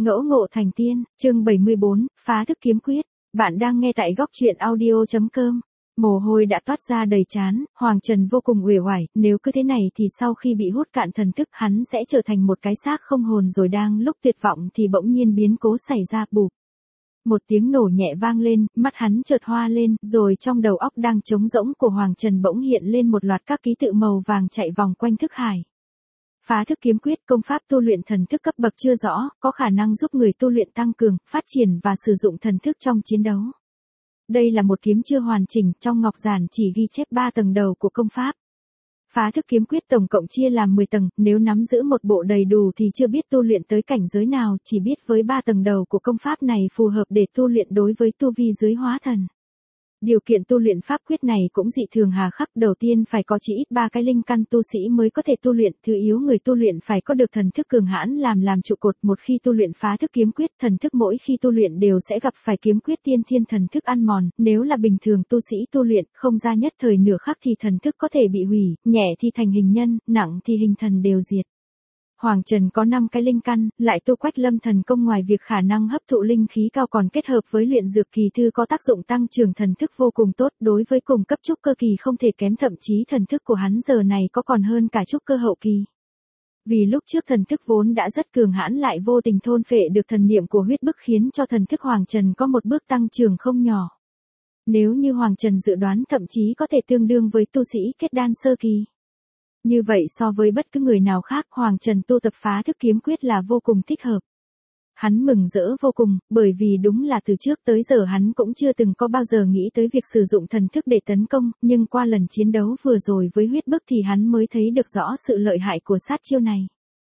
Ngẫu ngộ thành tiên, chương 74, phá thức kiếm quyết. Bạn đang nghe tại góc truyện audio.com. Mồ hôi đã toát ra đầy trán, Hoàng Trần vô cùng uể oải, nếu cứ thế này thì sau khi bị hút cạn thần thức hắn sẽ trở thành một cái xác không hồn, rồi đang lúc tuyệt vọng thì bỗng nhiên biến cố xảy ra. Bụp. Một tiếng nổ nhẹ vang lên, mắt hắn chợt hoa lên, rồi trong đầu óc đang trống rỗng của Hoàng Trần bỗng hiện lên một loạt các ký tự màu vàng chạy vòng quanh thức hải. Phá thức kiếm quyết, công pháp tu luyện thần thức cấp bậc chưa rõ, có khả năng giúp người tu luyện tăng cường, phát triển và sử dụng thần thức trong chiến đấu. Đây là một kiếm chưa hoàn chỉnh, trong ngọc giản chỉ ghi chép 3 tầng đầu của công pháp. Phá thức kiếm quyết tổng cộng chia làm 10 tầng, nếu nắm giữ một bộ đầy đủ thì chưa biết tu luyện tới cảnh giới nào, chỉ biết với 3 tầng đầu của công pháp này phù hợp để tu luyện đối với tu vi dưới hóa thần. Điều kiện tu luyện pháp quyết này cũng dị thường hà khắc, đầu tiên phải có chỉ ít 3 cái linh căn tu sĩ mới có thể tu luyện, thứ yếu người tu luyện phải có được thần thức cường hãn làm trụ cột, một khi tu luyện phá thức kiếm quyết, thần thức mỗi khi tu luyện đều sẽ gặp phải kiếm quyết tiên thiên thần thức ăn mòn, nếu là bình thường tu sĩ tu luyện, không ra nhất thời nửa khắc thì thần thức có thể bị hủy, nhẹ thì thành hình nhân, nặng thì hình thần đều diệt. Hoàng Trần có 5 cái linh căn, lại tu Quách Lâm thần công, ngoài việc khả năng hấp thụ linh khí cao còn kết hợp với luyện dược kỳ thư có tác dụng tăng trưởng thần thức vô cùng tốt, đối với cùng cấp trúc cơ kỳ không thể kém, thậm chí thần thức của hắn giờ này có còn hơn cả trúc cơ hậu kỳ. Vì lúc trước thần thức vốn đã rất cường hãn lại vô tình thôn phệ được thần niệm của huyết bức khiến cho thần thức Hoàng Trần có một bước tăng trưởng không nhỏ. Nếu như Hoàng Trần dự đoán thậm chí có thể tương đương với tu sĩ kết đan sơ kỳ. Như vậy so với bất cứ người nào khác, Hoàng Trần tu tập phá thức kiếm quyết là vô cùng thích hợp. Hắn mừng rỡ vô cùng, bởi vì đúng là từ trước tới giờ hắn cũng chưa từng có bao giờ nghĩ tới việc sử dụng thần thức để tấn công, nhưng qua lần chiến đấu vừa rồi với huyết bức thì hắn mới thấy được rõ sự lợi hại của sát chiêu này.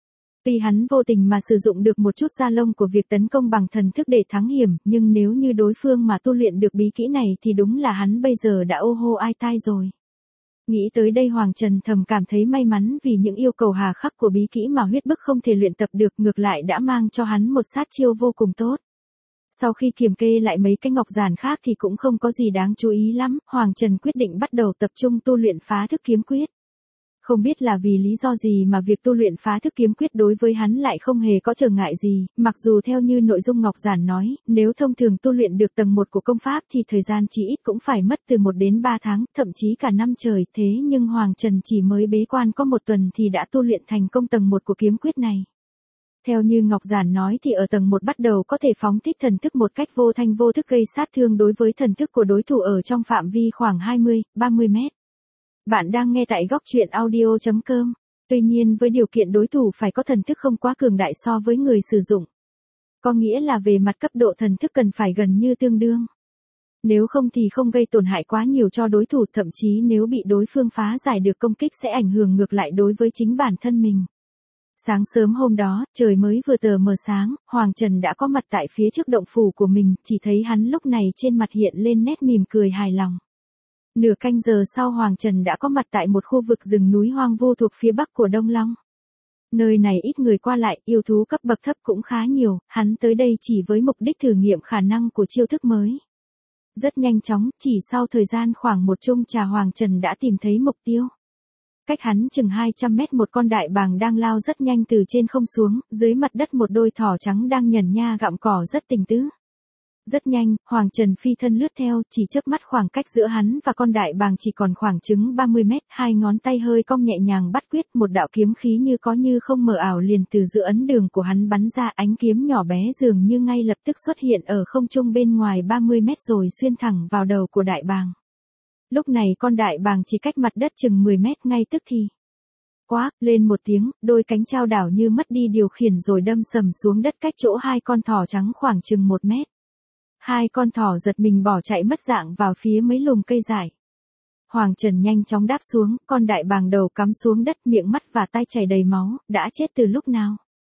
Tuy hắn vô tình mà sử dụng được một chút da lông của việc tấn công bằng thần thức để thắng hiểm, nhưng nếu như đối phương mà tu luyện được bí kỹ này thì đúng là hắn bây giờ đã ô hô ai tai rồi. Nghĩ tới đây Hoàng Trần thầm cảm thấy may mắn vì những yêu cầu hà khắc của bí kỹ mà huyết bức không thể luyện tập được, ngược lại đã mang cho hắn một sát chiêu vô cùng tốt. Sau khi kiểm kê lại mấy cái ngọc giản khác thì cũng không có gì đáng chú ý lắm, Hoàng Trần quyết định bắt đầu tập trung tu luyện phá thức kiếm quyết. Không biết là vì lý do gì mà việc tu luyện phá thức kiếm quyết đối với hắn lại không hề có trở ngại gì, mặc dù theo như nội dung ngọc giản nói, nếu thông thường tu luyện được tầng 1 của công pháp thì thời gian chỉ ít cũng phải mất từ 1 đến 3 tháng, thậm chí cả năm trời, thế nhưng Hoàng Trần chỉ mới bế quan có 1 tuần thì đã tu luyện thành công tầng 1 của kiếm quyết này. Theo như ngọc giản nói thì ở tầng 1 bắt đầu có thể phóng thích thần thức một cách vô thanh vô thức gây sát thương đối với thần thức của đối thủ ở trong phạm vi khoảng 20-30 mét. Bạn đang nghe tại góc truyện audio.com. Tuy nhiên với điều kiện đối thủ phải có thần thức không quá cường đại so với người sử dụng. Có nghĩa là về mặt cấp độ thần thức cần phải gần như tương đương. Nếu không thì không gây tổn hại quá nhiều cho đối thủ, thậm chí nếu bị đối phương phá giải được công kích sẽ ảnh hưởng ngược lại đối với chính bản thân mình. Sáng sớm hôm đó, trời mới vừa tờ mờ sáng, Hoàng Trần đã có mặt tại phía trước động phủ của mình, chỉ thấy hắn lúc này trên mặt hiện lên nét mỉm cười hài lòng. Nửa canh giờ sau Hoàng Trần đã có mặt tại một khu vực rừng núi hoang vu thuộc phía bắc của Đông Long. Nơi này ít người qua lại, yêu thú cấp bậc thấp cũng khá nhiều, hắn tới đây chỉ với mục đích thử nghiệm khả năng của chiêu thức mới. Rất nhanh chóng, chỉ sau thời gian khoảng một chung trà Hoàng Trần đã tìm thấy mục tiêu. Cách hắn chừng 200 mét một con đại bàng đang lao rất nhanh từ trên không xuống, dưới mặt đất một đôi thỏ trắng đang nhẩn nha gặm cỏ rất tình tứ. Rất nhanh, Hoàng Trần phi thân lướt theo, chỉ chớp mắt khoảng cách giữa hắn và con đại bàng chỉ còn khoảng chừng 30 mét, hai ngón tay hơi cong nhẹ nhàng bắt quyết, một đạo kiếm khí như có như không mờ ảo liền từ giữa ấn đường của hắn bắn ra, ánh kiếm nhỏ bé dường như ngay lập tức xuất hiện ở không trung bên ngoài 30 mét rồi xuyên thẳng vào đầu của đại bàng. Lúc này con đại bàng chỉ cách mặt đất chừng 10 mét, ngay tức thì quát lên một tiếng, đôi cánh chao đảo như mất đi điều khiển rồi đâm sầm xuống đất cách chỗ hai con thỏ trắng khoảng chừng 1 mét. Hai con thỏ giật mình bỏ chạy mất dạng vào phía mấy lùm cây dại. Hoàng Trần nhanh chóng đáp xuống, con đại bàng đầu cắm xuống đất, miệng mắt và tay chảy đầy máu, đã chết từ lúc nào.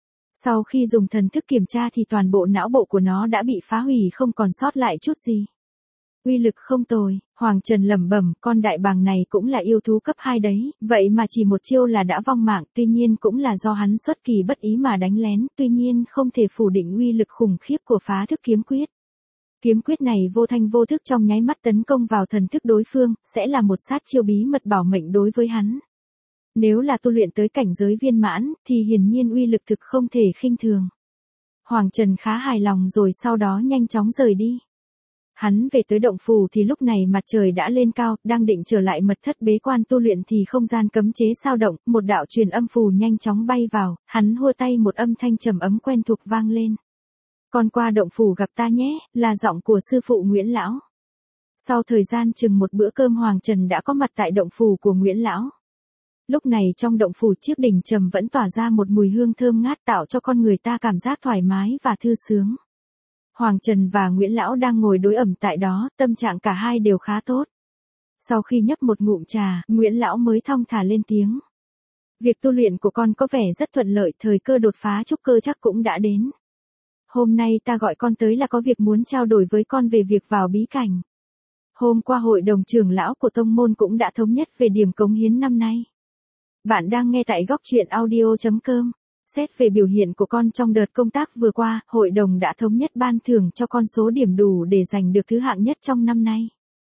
Sau khi dùng thần thức kiểm tra thì toàn bộ não bộ của nó đã bị phá hủy không còn sót lại chút gì. Uy lực không tồi, Hoàng Trần lẩm bẩm, con đại bàng này cũng là yêu thú cấp 2 đấy, vậy mà chỉ một chiêu là đã vong mạng, tuy nhiên cũng là do hắn xuất kỳ bất ý mà đánh lén, tuy nhiên không thể phủ định uy lực khủng khiếp của phá thức kiếm quyết. Kiếm quyết này vô thanh vô thức trong nháy mắt tấn công vào thần thức đối phương, sẽ là một sát chiêu bí mật bảo mệnh đối với hắn. Nếu là tu luyện tới cảnh giới viên mãn, thì hiển nhiên uy lực thực không thể khinh thường. Hoàng Trần khá hài lòng rồi sau đó nhanh chóng rời đi. Hắn về tới động phủ thì lúc này mặt trời đã lên cao, đang định trở lại mật thất bế quan tu luyện thì không gian cấm chế sao động, một đạo truyền âm phù nhanh chóng bay vào, hắn hua tay một âm thanh trầm ấm quen thuộc vang lên. Con qua động phủ gặp ta nhé, là giọng của sư phụ Nguyễn Lão. Sau thời gian chừng một bữa cơm Hoàng Trần đã có mặt tại động phủ của Nguyễn Lão. Lúc này trong động phủ chiếc đỉnh trầm vẫn tỏa ra một mùi hương thơm ngát tạo cho con người ta cảm giác thoải mái và thư sướng. Hoàng Trần và Nguyễn Lão đang ngồi đối ẩm tại đó, tâm trạng cả hai đều khá tốt. Sau khi nhấp một ngụm trà, Nguyễn Lão mới thong thả lên tiếng. Việc tu luyện của con có vẻ rất thuận lợi, thời cơ đột phá trúc cơ chắc cũng đã đến. Hôm nay ta gọi con tới là có việc muốn trao đổi với con về việc vào bí cảnh. Hôm qua hội đồng trưởng lão của tông môn cũng đã thống nhất về điểm cống hiến năm nay. Bạn đang nghe tại góc truyện audio.com. Xét về biểu hiện của con trong đợt công tác vừa qua, hội đồng đã thống nhất ban thưởng cho con số điểm đủ để giành được thứ hạng nhất trong năm nay.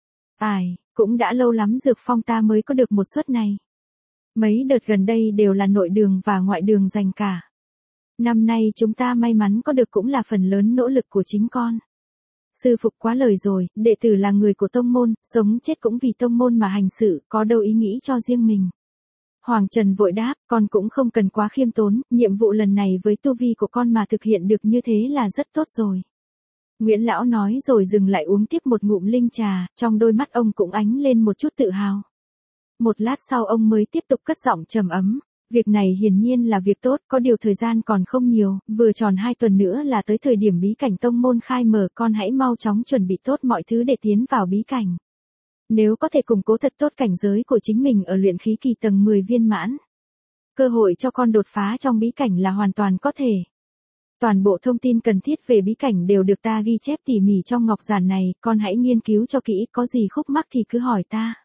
Cũng đã lâu lắm Dược Phong ta mới có được một suất này. Mấy đợt gần đây đều là nội đường và ngoại đường giành cả. Năm nay chúng ta may mắn có được cũng là phần lớn nỗ lực của chính con. Sư phụ quá lời rồi, đệ tử là người của tông môn, sống chết cũng vì tông môn mà hành sự, có đâu ý nghĩ cho riêng mình. Hoàng Trần vội đáp, con cũng không cần quá khiêm tốn, nhiệm vụ lần này với tu vi của con mà thực hiện được như thế là rất tốt rồi. Nguyễn Lão nói rồi dừng lại uống tiếp một ngụm linh trà, trong đôi mắt ông cũng ánh lên một chút tự hào. Một lát sau ông mới tiếp tục cất giọng trầm ấm. Việc này hiển nhiên là việc tốt, có điều thời gian còn không nhiều, vừa tròn 2 tuần nữa là tới thời điểm bí cảnh tông môn khai mở, con hãy mau chóng chuẩn bị tốt mọi thứ để tiến vào bí cảnh. Nếu có thể củng cố thật tốt cảnh giới của chính mình ở luyện khí kỳ tầng 10 viên mãn, cơ hội cho con đột phá trong bí cảnh là hoàn toàn có thể. Toàn bộ thông tin cần thiết về bí cảnh đều được ta ghi chép tỉ mỉ trong ngọc giản này, con hãy nghiên cứu cho kỹ, có gì khúc mắc thì cứ hỏi ta.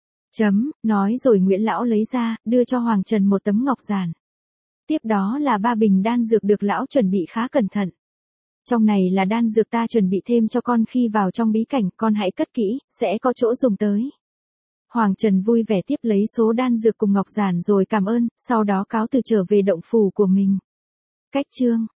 Nói rồi Nguyễn Lão lấy ra, đưa cho Hoàng Trần một tấm ngọc giản. Tiếp đó là 3 bình đan dược được lão chuẩn bị khá cẩn thận. Trong này là đan dược ta chuẩn bị thêm cho con khi vào trong bí cảnh, con hãy cất kỹ, sẽ có chỗ dùng tới. Hoàng Trần vui vẻ tiếp lấy số đan dược cùng ngọc giản rồi cảm ơn, sau đó cáo từ trở về động phủ của mình. Cách chương